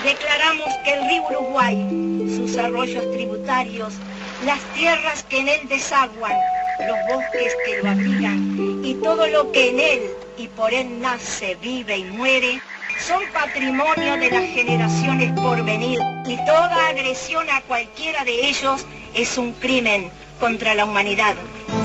declaramos que el río Uruguay, sus arroyos tributarios, las tierras que en él desaguan, los bosques que lo abrigan y todo lo que en él y por él nace, vive y muere, son patrimonio de las generaciones por venir y toda agresión a cualquiera de ellos es un crimen contra la humanidad.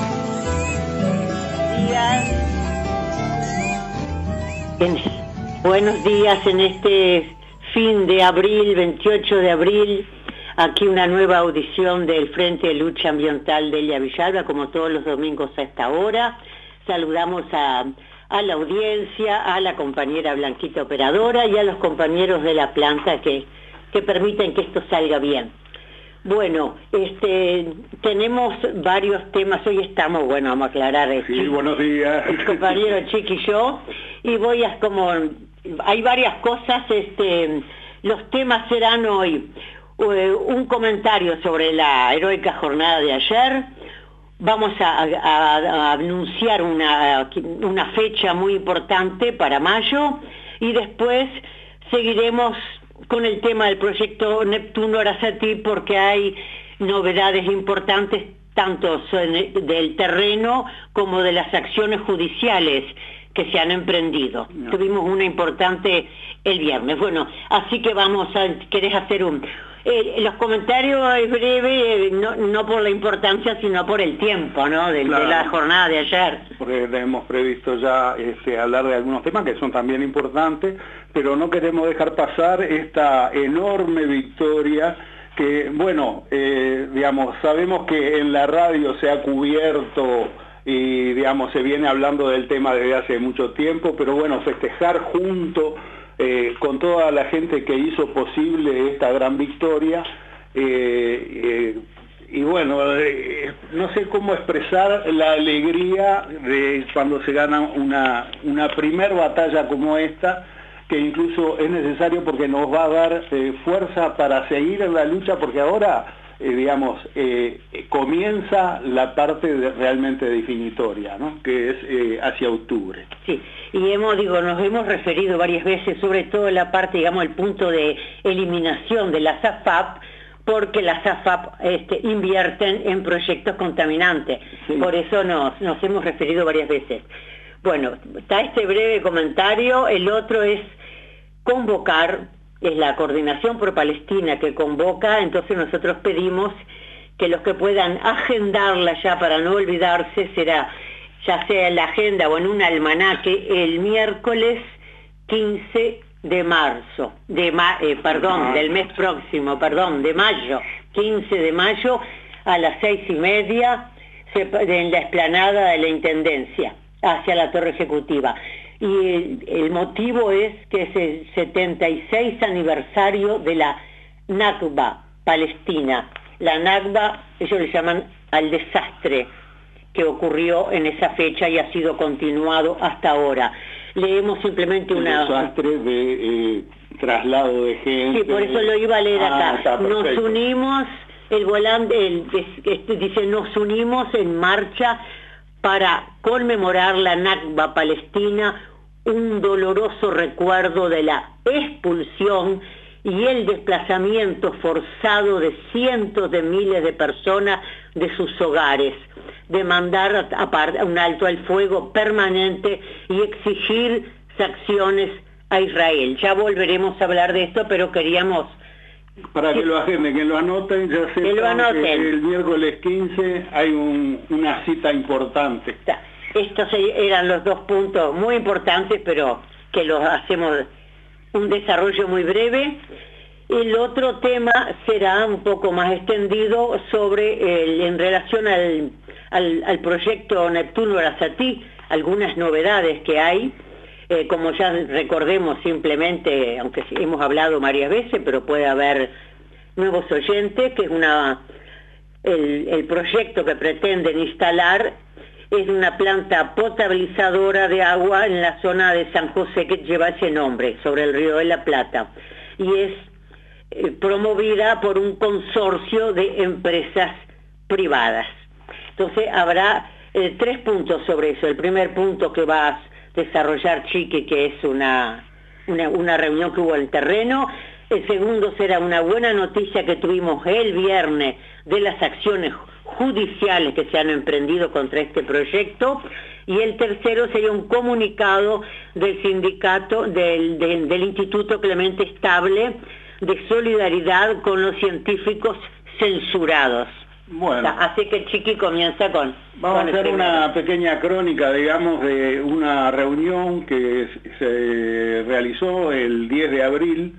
Buenos días en este fin de abril, 28 de abril, aquí una nueva audición del Frente de Lucha Ambiental de Elia Villalba, como todos los domingos a esta hora. Saludamos a la audiencia, a la compañera Blanquita operadora y a los compañeros de la planta que permiten que esto salga bien. Bueno, tenemos varios temas, hoy estamos, bueno, vamos a aclarar. Sí, buenos días. El compañero Chiqui y yo, y hay varias cosas, los temas serán hoy, un comentario sobre la heroica jornada de ayer, vamos a anunciar una fecha muy importante para mayo, y después seguiremos con el tema del proyecto Neptuno Arasatí, porque hay novedades importantes tanto del terreno como de las acciones judiciales que se han emprendido. No. Tuvimos una importante el viernes. Bueno, así que ¿querés hacer los comentarios es breve, no por la importancia, sino por el tiempo, ¿no? De la jornada de ayer. Porque hemos previsto ya hablar de algunos temas que son también importantes, pero no queremos dejar pasar esta enorme victoria que, bueno, sabemos que en la radio se ha cubierto y, se viene hablando del tema desde hace mucho tiempo, pero bueno, festejar junto con toda la gente que hizo posible esta gran victoria, y bueno, no sé cómo expresar la alegría de cuando se gana una primer batalla como esta, que incluso es necesario porque nos va a dar fuerza para seguir en la lucha, porque ahora, comienza la parte realmente definitoria, ¿no? Que es hacia octubre. Sí, y nos hemos referido varias veces, sobre todo la parte, el punto de eliminación de las AFAP, porque las AFAP invierten en proyectos contaminantes. Sí. Por eso nos hemos referido varias veces. Bueno, está este breve comentario, el otro es la Coordinación Pro Palestina que convoca, entonces nosotros pedimos que los que puedan agendarla ya para no olvidarse, será ya sea en la agenda o en un almanaque, el miércoles 15 de marzo, del mes próximo, de mayo, 15 de mayo, a las 6:30, en la explanada de la Intendencia, hacia la Torre Ejecutiva. Y el motivo es que es el 76 aniversario de la Nakba palestina. La Nakba, ellos le llaman al desastre que ocurrió en esa fecha y ha sido continuado hasta ahora. Leemos simplemente un desastre de traslado de gente. Sí, por eso lo iba a leer acá. Nos unimos, el volante dice, nos unimos en marcha para conmemorar la Nakba palestina, un doloroso recuerdo de la expulsión y el desplazamiento forzado de cientos de miles de personas de sus hogares, demandar un alto al fuego permanente y exigir sanciones a Israel. Ya volveremos a hablar de esto, pero queríamos... Para que lo agenden, que lo anoten, ya sé que el miércoles 15 hay una cita importante. Estos eran los dos puntos muy importantes, pero que los hacemos un desarrollo muy breve. El otro tema será un poco más extendido en relación al proyecto Neptuno Arasatí, algunas novedades que hay, como ya recordemos simplemente, aunque hemos hablado varias veces, pero puede haber nuevos oyentes, que es el proyecto que pretenden instalar es una planta potabilizadora de agua en la zona de San José que lleva ese nombre, sobre el río de la Plata, y es promovida por un consorcio de empresas privadas. Entonces habrá 3 puntos sobre eso. El primer punto que va a desarrollar Chiqui, que es una reunión que hubo en el terreno. El segundo será una buena noticia que tuvimos el viernes de las acciones judiciales que se han emprendido contra este proyecto. Y el tercero sería un comunicado del sindicato, del Instituto Clemente Estable, de solidaridad con los científicos censurados. Bueno. Así que Chiqui comienza con... Vamos a hacer una pequeña crónica, digamos, de una reunión que se realizó el 10 de abril,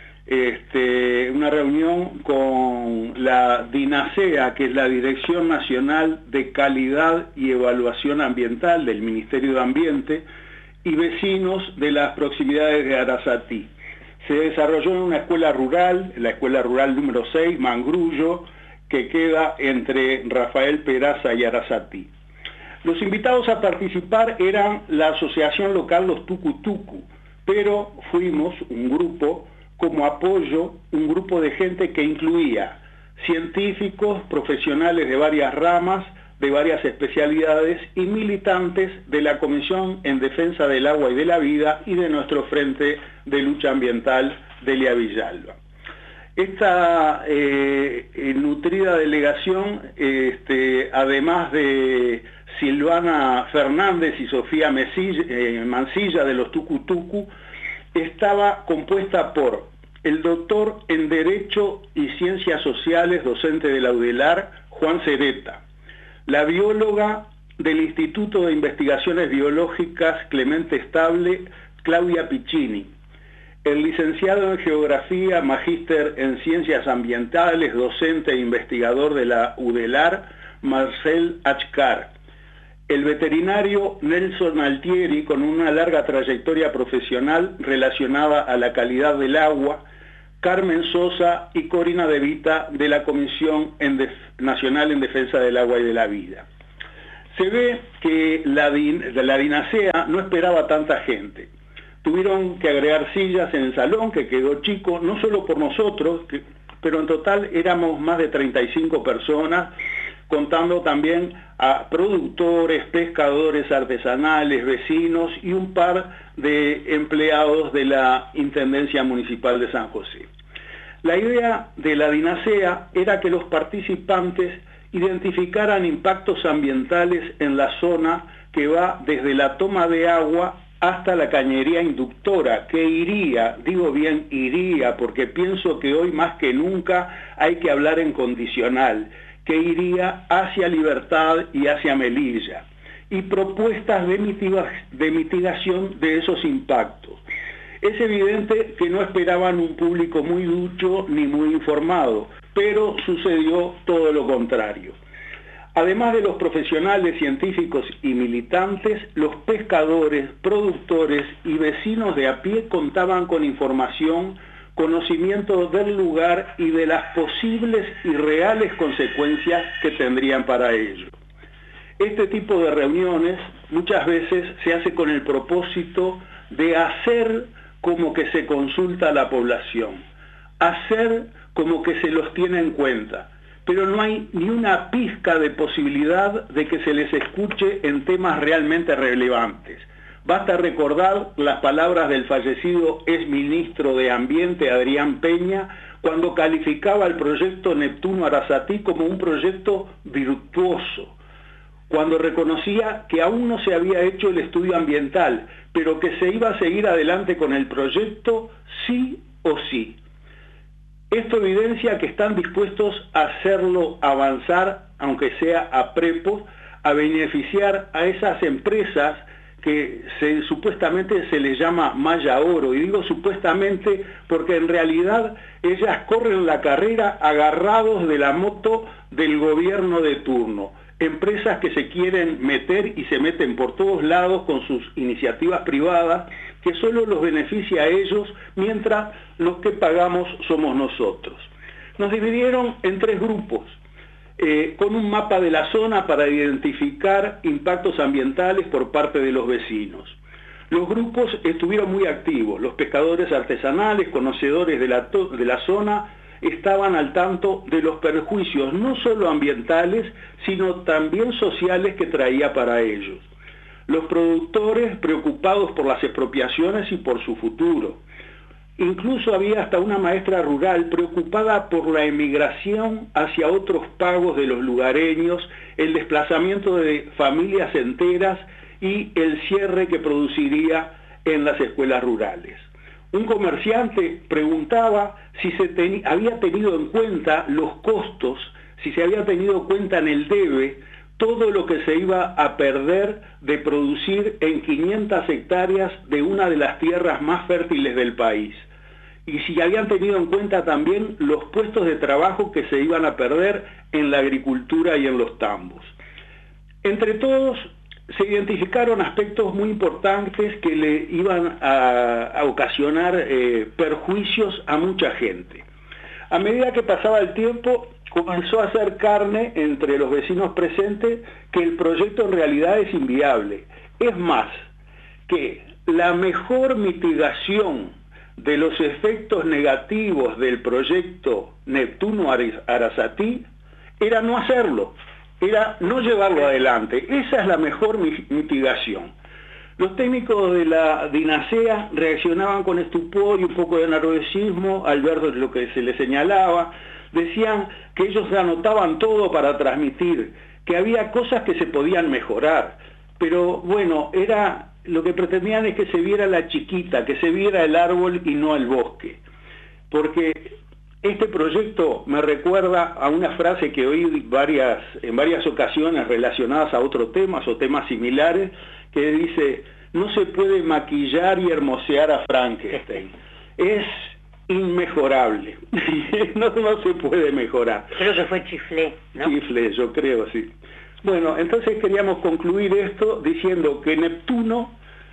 una reunión con la DINASEA, que es la Dirección Nacional de Calidad y Evaluación Ambiental del Ministerio de Ambiente, y vecinos de las proximidades de Arasatí. Se desarrolló en una escuela rural, la escuela rural número 6, Mangrullo, que queda entre Rafael Peraza y Arasatí. Los invitados a participar eran la asociación local Los Tucutucu, pero fuimos un grupo como apoyo, un grupo de gente que incluía científicos, profesionales de varias ramas, de varias especialidades y militantes de la Comisión en Defensa del Agua y de la Vida y de nuestro Frente de Lucha Ambiental, Delia Villalba. Esta nutrida delegación, además de Silvana Fernández y Sofía Mancilla de los Tucutucu, estaba compuesta por el doctor en Derecho y Ciencias Sociales, docente de la UDELAR, Juan Cereta, la bióloga del Instituto de Investigaciones Biológicas Clemente Estable, Claudia Piccini, el licenciado en Geografía, magíster en Ciencias Ambientales, docente e investigador de la UDELAR, Marcel Achcar, el veterinario Nelson Altieri, con una larga trayectoria profesional relacionada a la calidad del agua, Carmen Sosa y Corina De Vita de la Comisión Nacional en Defensa del Agua y de la Vida. Se ve que la DINASEA no esperaba tanta gente. Tuvieron que agregar sillas en el salón, que quedó chico, no solo por nosotros, pero en total éramos más de 35 personas, contando también a productores, pescadores artesanales, vecinos y un par de empleados de la Intendencia Municipal de San José. La idea de la DINASEA era que los participantes identificaran impactos ambientales en la zona que va desde la toma de agua hasta la cañería inductora, que iría, digo bien iría, porque pienso que hoy más que nunca hay que hablar en condicional, que iría hacia Libertad y hacia Melilla, y propuestas de mitigación de esos impactos. Es evidente que no esperaban un público muy ducho ni muy informado, pero sucedió todo lo contrario. Además de los profesionales, científicos y militantes, los pescadores, productores y vecinos de a pie contaban con información, conocimiento del lugar y de las posibles y reales consecuencias que tendrían para ello. Este tipo de reuniones muchas veces se hace con el propósito de hacer como que se consulta a la población, hacer como que se los tiene en cuenta, pero no hay ni una pizca de posibilidad de que se les escuche en temas realmente relevantes. Basta recordar las palabras del fallecido exministro de Ambiente, Adrián Peña, cuando calificaba el proyecto Neptuno Arasatí como un proyecto virtuoso, cuando reconocía que aún no se había hecho el estudio ambiental, pero que se iba a seguir adelante con el proyecto sí o sí. Esto evidencia que están dispuestos a hacerlo avanzar, aunque sea a prepo, a beneficiar a esas empresas que supuestamente se les llama Maya Oro, y digo supuestamente porque en realidad ellas corren la carrera agarrados de la moto del gobierno de turno. Empresas que se quieren meter y se meten por todos lados con sus iniciativas privadas, que solo los beneficia a ellos, mientras los que pagamos somos nosotros. Nos dividieron en 3 grupos, con un mapa de la zona para identificar impactos ambientales por parte de los vecinos. Los grupos estuvieron muy activos, los pescadores artesanales, conocedores de la zona, estaban al tanto de los perjuicios no solo ambientales, sino también sociales que traía para ellos. Los productores preocupados por las expropiaciones y por su futuro. Incluso había hasta una maestra rural preocupada por la emigración hacia otros pagos de los lugareños, el desplazamiento de familias enteras y el cierre que produciría en las escuelas rurales. Un comerciante preguntaba si había tenido en cuenta los costos, si se había tenido en cuenta en el debe todo lo que se iba a perder de producir en 500 hectáreas de una de las tierras más fértiles del país. Y si habían tenido en cuenta también los puestos de trabajo que se iban a perder en la agricultura y en los tambos. Entre todos se identificaron aspectos muy importantes que le iban a ocasionar perjuicios a mucha gente. A medida que pasaba el tiempo, comenzó a hacer carne entre los vecinos presentes que el proyecto en realidad es inviable. Es más, que la mejor mitigación de los efectos negativos del proyecto Neptuno-Arasatí era no hacerlo, era no llevarlo adelante. Esa es la mejor mitigación. Los técnicos de la DINASEA reaccionaban con estupor y un poco de nerviosismo al ver lo que se les señalaba. Decían que ellos anotaban todo para transmitir, que había cosas que se podían mejorar, pero bueno, lo que pretendían es que se viera la chiquita, que se viera el árbol y no el bosque. Porque este proyecto me recuerda a una frase que oí en varias ocasiones relacionadas a otros temas o temas similares, que dice: no se puede maquillar y hermosear a Frankenstein. Es inmejorable. no se puede mejorar. Creo que fue Chiflé, ¿no? Chiflé, yo creo, sí. Bueno, entonces queríamos concluir esto diciendo que Neptuno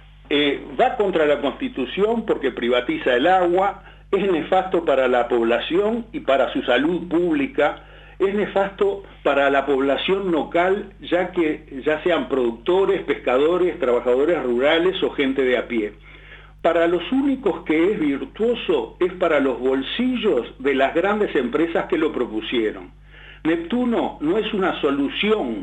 va contra la Constitución porque privatiza el agua, es nefasto para la población y para su salud pública, es nefasto para la población local, ya sean productores, pescadores, trabajadores rurales o gente de a pie. Para los únicos que es virtuoso es para los bolsillos de las grandes empresas que lo propusieron. Neptuno no es una solución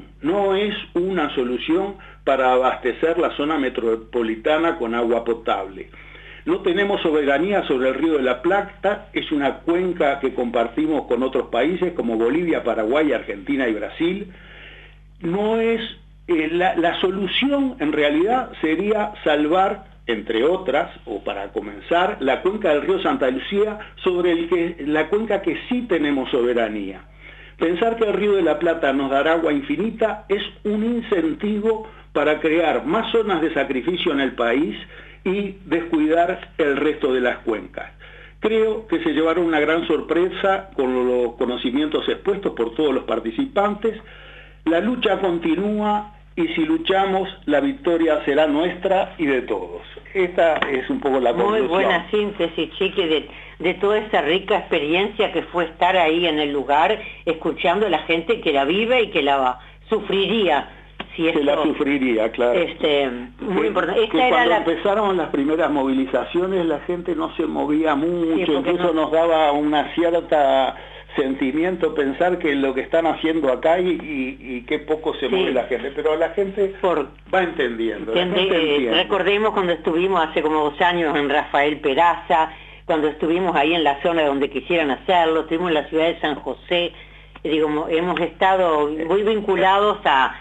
para abastecer la zona metropolitana con agua potable. No tenemos soberanía sobre el Río de la Plata, es una cuenca que compartimos con otros países como Bolivia, Paraguay, Argentina y Brasil. No es la solución en realidad sería salvar, entre otras, o para comenzar, la cuenca del río Santa Lucía, sobre la cuenca que sí tenemos soberanía. Pensar que el Río de la Plata nos dará agua infinita es un incentivo para crear más zonas de sacrificio en el país y descuidar el resto de las cuencas. Creo que se llevaron una gran sorpresa con los conocimientos expuestos por todos los participantes. La lucha continúa y si luchamos, la victoria será nuestra y de todos. Esta es un poco la conclusión. Muy buena síntesis, Chiqui, de toda esa rica experiencia que fue estar ahí en el lugar, escuchando a la gente que la vive y que la sufriría. Si esto, la sufriría, claro. Muy importante. Cuando empezaron las primeras movilizaciones, la gente no se movía mucho, sí, incluso nos daba una cierta sentimiento pensar que lo que están haciendo acá y qué poco se mueve la gente, pero la gente va entendiendo. Recordemos cuando estuvimos hace como 2 años en Rafael Peraza, cuando estuvimos ahí en la zona donde quisieran hacerlo, estuvimos en la ciudad de San José, hemos estado muy vinculados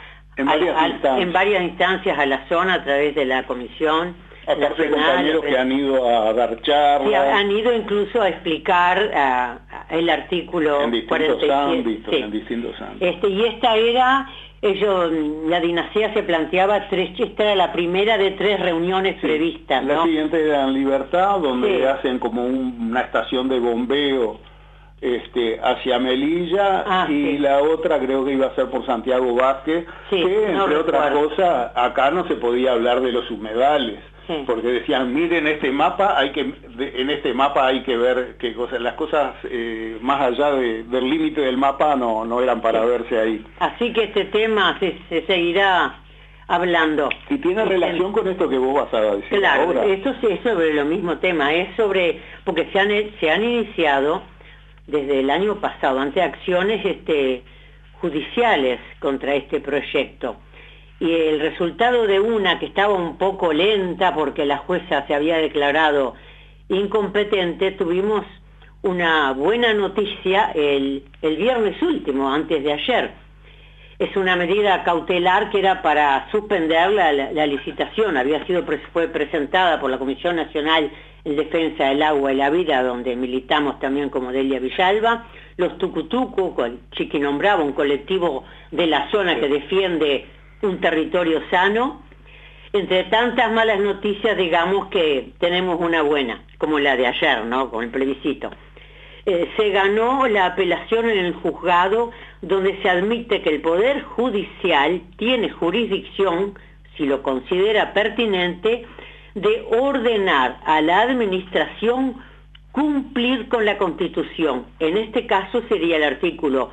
en varias instancias a la zona a través de la comisión. Aparte compañeros que han ido a dar charlas. Sí, han ido incluso a explicar el artículo en distintos 47. Ámbitos, en distintos ámbitos. Y esta era, la DINASEA se planteaba esta era la primera de 3 reuniones previstas, ¿no? La siguiente era en Libertad, donde hacen como una estación de bombeo hacia Melilla, la otra creo que iba a ser por Santiago Vázquez, que entre otras cosas, acá no se podía hablar de los humedales. Porque decían, miren este mapa, en este mapa hay que ver qué cosas, las cosas más allá del límite del mapa no eran para verse ahí. Así que este tema se seguirá hablando. Y tiene relación con esto que vos vas a decir ahora. Claro, esto es sobre lo mismo tema, porque se han iniciado desde el año pasado ante acciones judiciales contra este proyecto. Y el resultado de una que estaba un poco lenta porque la jueza se había declarado incompetente, tuvimos una buena noticia el viernes último, antes de ayer. Es una medida cautelar que era para suspender la licitación. Fue presentada por la Comisión Nacional en Defensa del Agua y la Vida, donde militamos también como Delia Villalba, los Tucutucu, Chiquinombravo, un colectivo de la zona que defiende un territorio sano. Entre tantas malas noticias, digamos que tenemos una buena, como la de ayer, ¿no? Con el plebiscito. Se ganó la apelación en el juzgado, donde se admite que el Poder Judicial tiene jurisdicción, si lo considera pertinente, de ordenar a la administración cumplir con la Constitución. En este caso sería el artículo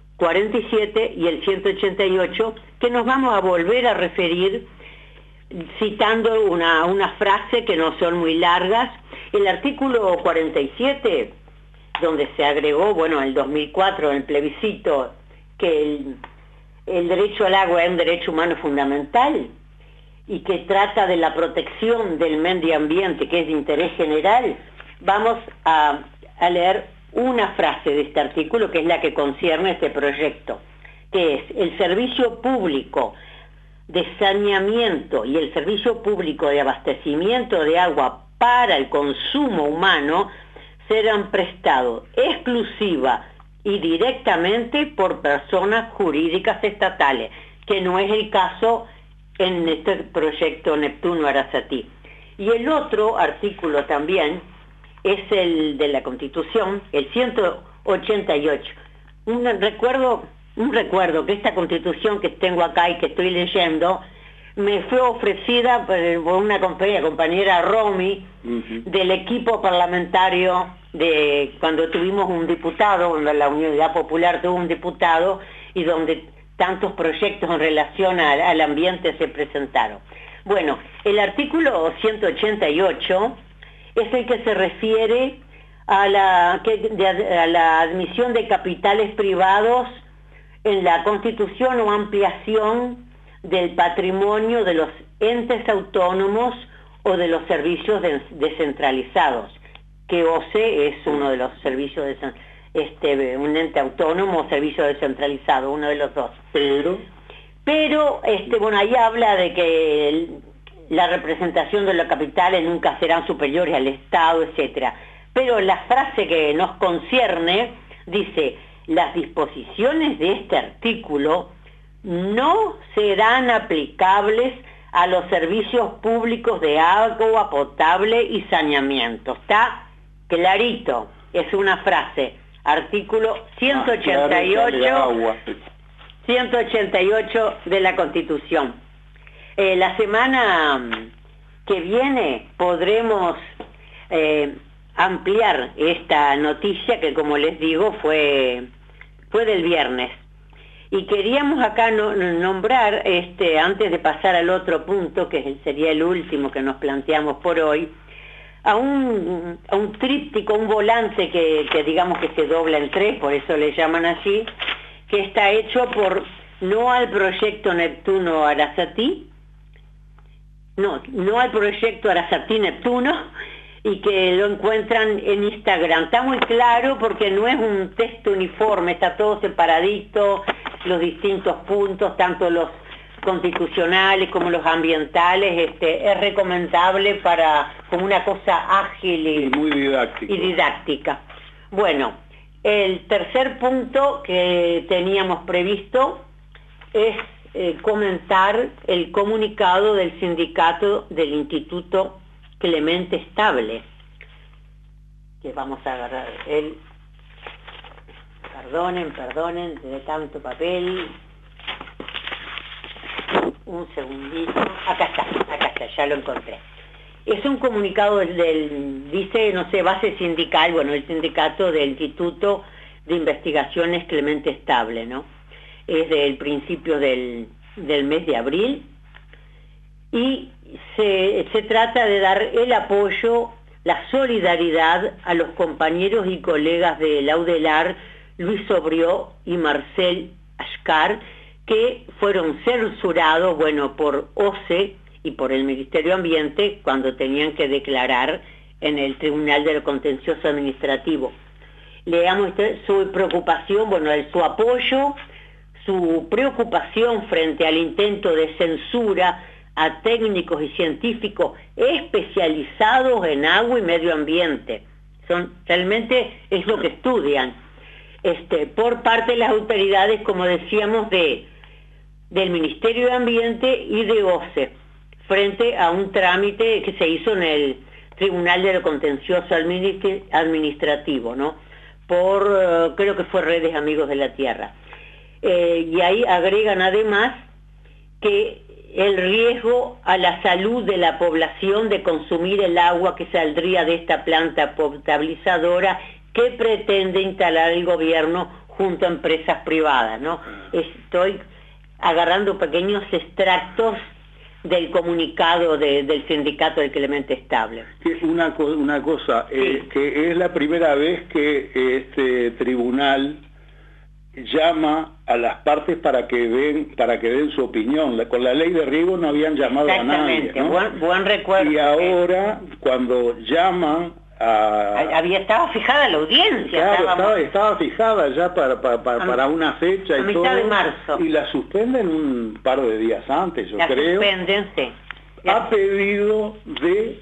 47 y el 188, que nos vamos a volver a referir citando una frase que no son muy largas. El artículo 47, donde se agregó, bueno, en el 2004, en el plebiscito, que el derecho al agua es un derecho humano fundamental y que trata de la protección del medio ambiente, que es de interés general. Vamos a leer una frase de este artículo, que es la que concierne este proyecto, que es: el servicio público de saneamiento y el servicio público de abastecimiento de agua para el consumo humano serán prestados exclusiva y directamente por personas jurídicas estatales, que no es el caso en este proyecto Neptuno Arasatí. Y el otro artículo también es el de la Constitución, el 188. Un recuerdo que esta Constitución que tengo acá y que estoy leyendo me fue ofrecida por una compañera Romy, del equipo parlamentario de cuando tuvimos un diputado, cuando la Unidad Popular tuvo un diputado, y donde tantos proyectos en relación al ambiente se presentaron. Bueno, el artículo 188 es el que se refiere a la admisión de capitales privados en la constitución o ampliación del patrimonio de los entes autónomos o de los servicios descentralizados, que OCE es uno de los servicios un ente autónomo o servicio descentralizado, uno de los dos. Pero bueno, ahí habla de que la representación de los capitales nunca serán superiores al Estado, etcétera. Pero la frase que nos concierne dice: las disposiciones de este artículo no serán aplicables a los servicios públicos de agua potable y saneamiento. Está clarito, es una frase. Artículo 188 de la Constitución. La semana que viene podremos ampliar esta noticia que, como les digo, fue del viernes. Y queríamos acá nombrar, antes de pasar al otro punto, que sería el último que nos planteamos por hoy, a un tríptico, un volante que digamos que se dobla en tres, por eso le llaman así, que está hecho no al proyecto Neptuno Arasatí, no al proyecto Arasatí Neptuno, y que lo encuentran en Instagram. Está muy claro porque no es un texto uniforme, está todo separadito, los distintos puntos, tanto los constitucionales como los ambientales. Es recomendable como una cosa ágil y muy didáctica. Bueno, el tercer punto que teníamos previsto es comentar el comunicado del sindicato del Instituto Clemente Estable, que vamos a agarrar perdonen de tanto papel, un segundito, acá está, ya lo encontré. Es un comunicado dice, no sé, base sindical, bueno, el sindicato del Instituto de Investigaciones Clemente Estable, ¿no? Es del principio del mes de abril, y se trata de dar el apoyo, la solidaridad a los compañeros y colegas de Laudelar, Luis Sobrió y Marcel Ashkar, que fueron censurados, bueno, por OCE y por el Ministerio de Ambiente cuando tenían que declarar en el Tribunal de lo Contencioso Administrativo. Leamos su preocupación, bueno, su apoyo, su preocupación frente al intento de censura a técnicos y científicos especializados en agua y medio ambiente. Realmente es lo que estudian. Por parte de las autoridades, como decíamos, del Ministerio de Ambiente y de OCE, frente a un trámite que se hizo en el Tribunal de lo Contencioso Administrativo, ¿no? Creo que fue Redes Amigos de la Tierra. Y ahí agregan además que el riesgo a la salud de la población de consumir el agua que saldría de esta planta potabilizadora que pretende instalar el gobierno junto a empresas privadas, ¿no? Estoy agarrando pequeños extractos del comunicado del Sindicato del Clemente Estable. Una cosa, sí. Que es la primera vez que este tribunal llama a las partes para que den su opinión. Con la ley de riego no habían llamado a nadie, ¿no? Buen recuerdo. Y ahora, cuando llaman estaba fijada la audiencia. Claro, estaba fijada ya para una fecha a y mitad todo, de marzo. Y la suspenden un par de días antes, yo creo. Suspenden, sí. A pedido de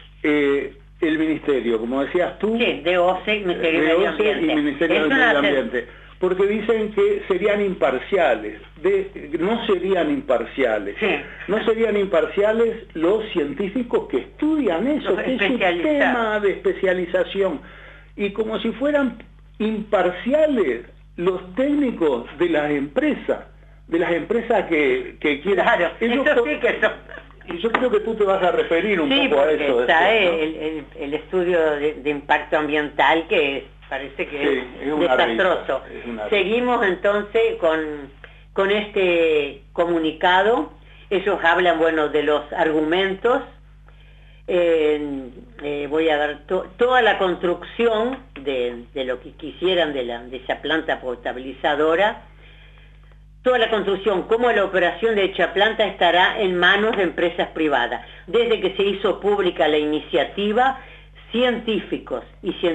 el Ministerio, como decías tú. Sí, de OCE y Ministerio de Medio Ambiente. Y Ministerio del Medio Ambiente. Porque dicen que serían imparciales. No serían imparciales. Sí. No serían imparciales los científicos que estudian eso, que es un tema de especialización. Y como si fueran imparciales los técnicos de las empresas que quieren. Claro, eso sí que son. Y yo creo que tú te vas a referir un poco a eso. Está después, ¿no? el estudio de impacto ambiental que parece que es desastroso. Seguimos entonces con este comunicado. Ellos hablan, bueno, de los argumentos. Voy a dar toda la construcción de lo que quisieran de esa planta potabilizadora. Toda la construcción como la operación de dicha planta estará en manos de empresas privadas. Desde que se hizo pública la iniciativa, científicos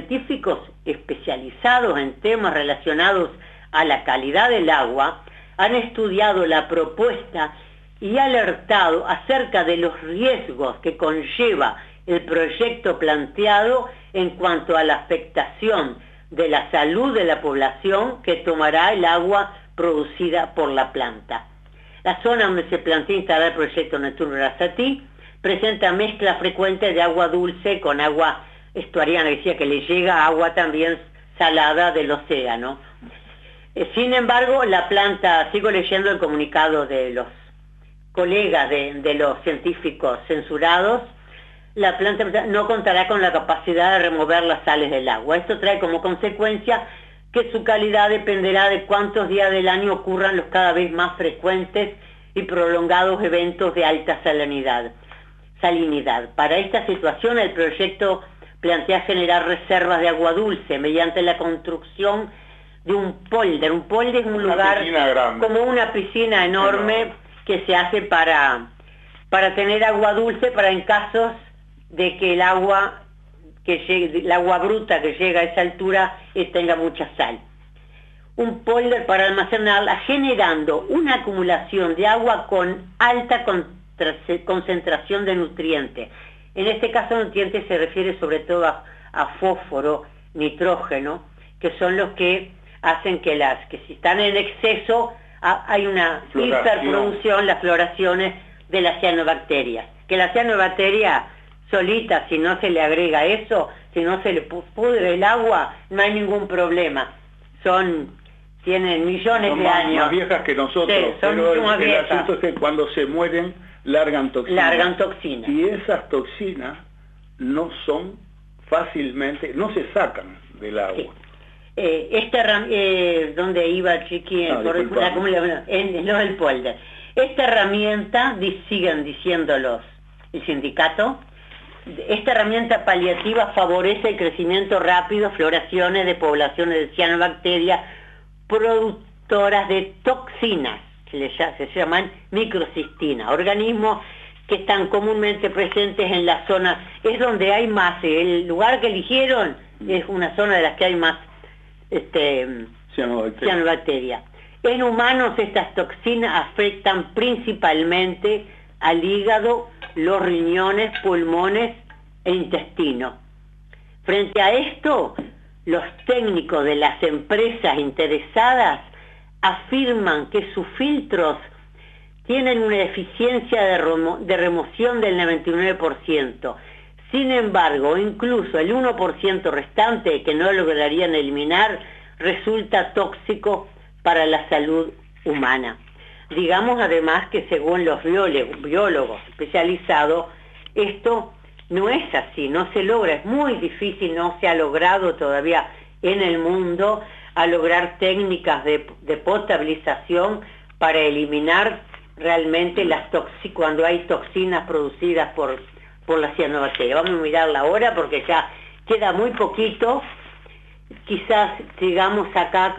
especializados en temas relacionados a la calidad del agua han estudiado la propuesta y alertado acerca de los riesgos que conlleva el proyecto planteado en cuanto a la afectación de la salud de la población que tomará el agua producida por la planta. La zona donde se plantea instalar el proyecto Neptuno Arasatí presenta mezcla frecuente de agua dulce con agua estuariana, decía que le llega agua también salada del océano. Sin embargo, la planta, sigo leyendo el comunicado de los colegas de los científicos censurados, la planta no contará con la capacidad de remover las sales del agua. Esto trae como consecuencia que su calidad dependerá de cuántos días del año ocurran los cada vez más frecuentes y prolongados eventos de alta salinidad. Para esta situación, el proyecto plantea generar reservas de agua dulce mediante la construcción de un polder. Un polder es un lugar como una piscina enorme que se hace para tener agua dulce, para en casos de que el agua bruta que llega a esa altura tenga mucha sal. Un polder para almacenarla, generando una acumulación de agua con alta concentración de nutrientes. En este caso, nutrientes se refiere sobre todo a fósforo, nitrógeno, que son los que hacen que si están en exceso, hay una hiperproducción, las floraciones de las cianobacterias. Que la cianobacteria solita, si no se le agrega eso, si no se le pudre el agua, no hay ningún problema. Tienen millones de años. Son más viejas que nosotros, sí, pero el asunto es que cuando se mueren, largan toxinas. Y esas toxinas no son fácilmente, no se sacan del agua. Sí. ¿Dónde iba, Chiqui? En lo del polder. Esta herramienta, siguen diciendo el sindicato, esta herramienta paliativa favorece el crecimiento rápido, floraciones de poblaciones de cianobacterias productoras de toxinas, que se llaman microcistinas, organismos que están comúnmente presentes en la zona, es donde hay más, el lugar que eligieron es una zona de las que hay más cianobacteria. En humanos estas toxinas afectan principalmente al hígado, los riñones, pulmones e intestino. Frente a esto, los técnicos de las empresas interesadas afirman que sus filtros tienen una eficiencia de remoción del 99%. Sin embargo, incluso el 1% restante que no lograrían eliminar resulta tóxico para la salud humana. Digamos además que según los biólogos especializados, esto no es así, no se logra, es muy difícil, no se ha logrado todavía en el mundo a lograr técnicas de potabilización para eliminar realmente cuando hay toxinas producidas por la cianobacteria. Vamos a mirarla ahora porque ya queda muy poquito. Quizás sigamos acá,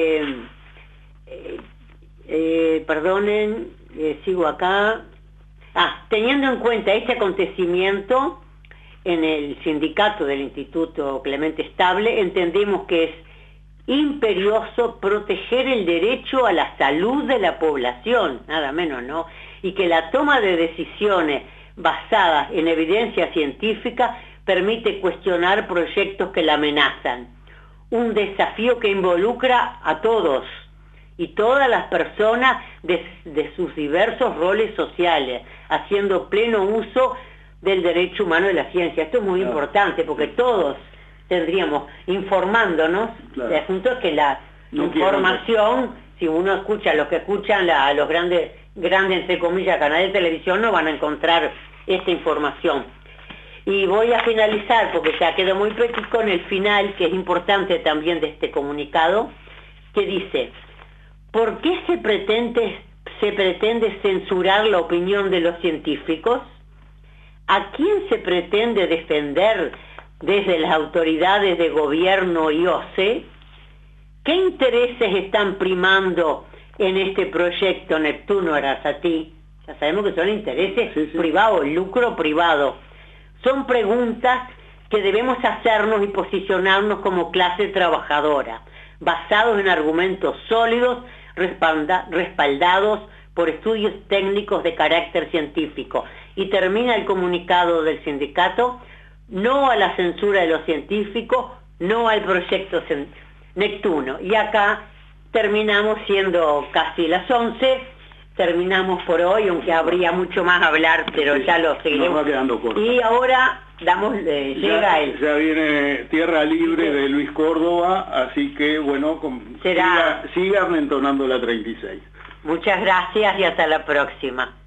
perdonen, sigo acá. Teniendo en cuenta este acontecimiento, en el sindicato del Instituto Clemente Estable entendemos que es imperioso proteger el derecho a la salud de la población, nada menos, ¿no? Y que la toma de decisiones basadas en evidencia científica permite cuestionar proyectos que la amenazan. Un desafío que involucra a todos y todas las personas de sus diversos roles sociales, haciendo pleno uso del derecho humano de la ciencia. Esto es muy importante porque todos tendríamos informándonos. El asunto es que la información, si uno escucha lo que escuchan los grandes entre comillas canales de televisión, no van a encontrar esta información. Y voy a finalizar porque ya quedó muy poquito con el final, que es importante también de este comunicado, que dice: ¿por qué se pretende censurar la opinión de los científicos? ¿A quién se pretende defender desde las autoridades de gobierno y OCE? ¿Qué intereses están primando en este proyecto Neptuno Arasatí? Ya sabemos que son intereses privados, lucro privado. Son preguntas que debemos hacernos y posicionarnos como clase trabajadora, basados en argumentos sólidos, respaldados por estudios técnicos de carácter científico. Y termina el comunicado del sindicato: no a la censura de los científicos, no al proyecto Neptuno. Y acá terminamos, siendo casi las 11, terminamos por hoy, aunque habría mucho más a hablar, pero ya lo seguiremos. Nos va quedando corto. Y ahora llega él. Ya viene Tierra Libre de Luis Córdoba, así que bueno, sigan entonando la 36. Muchas gracias y hasta la próxima.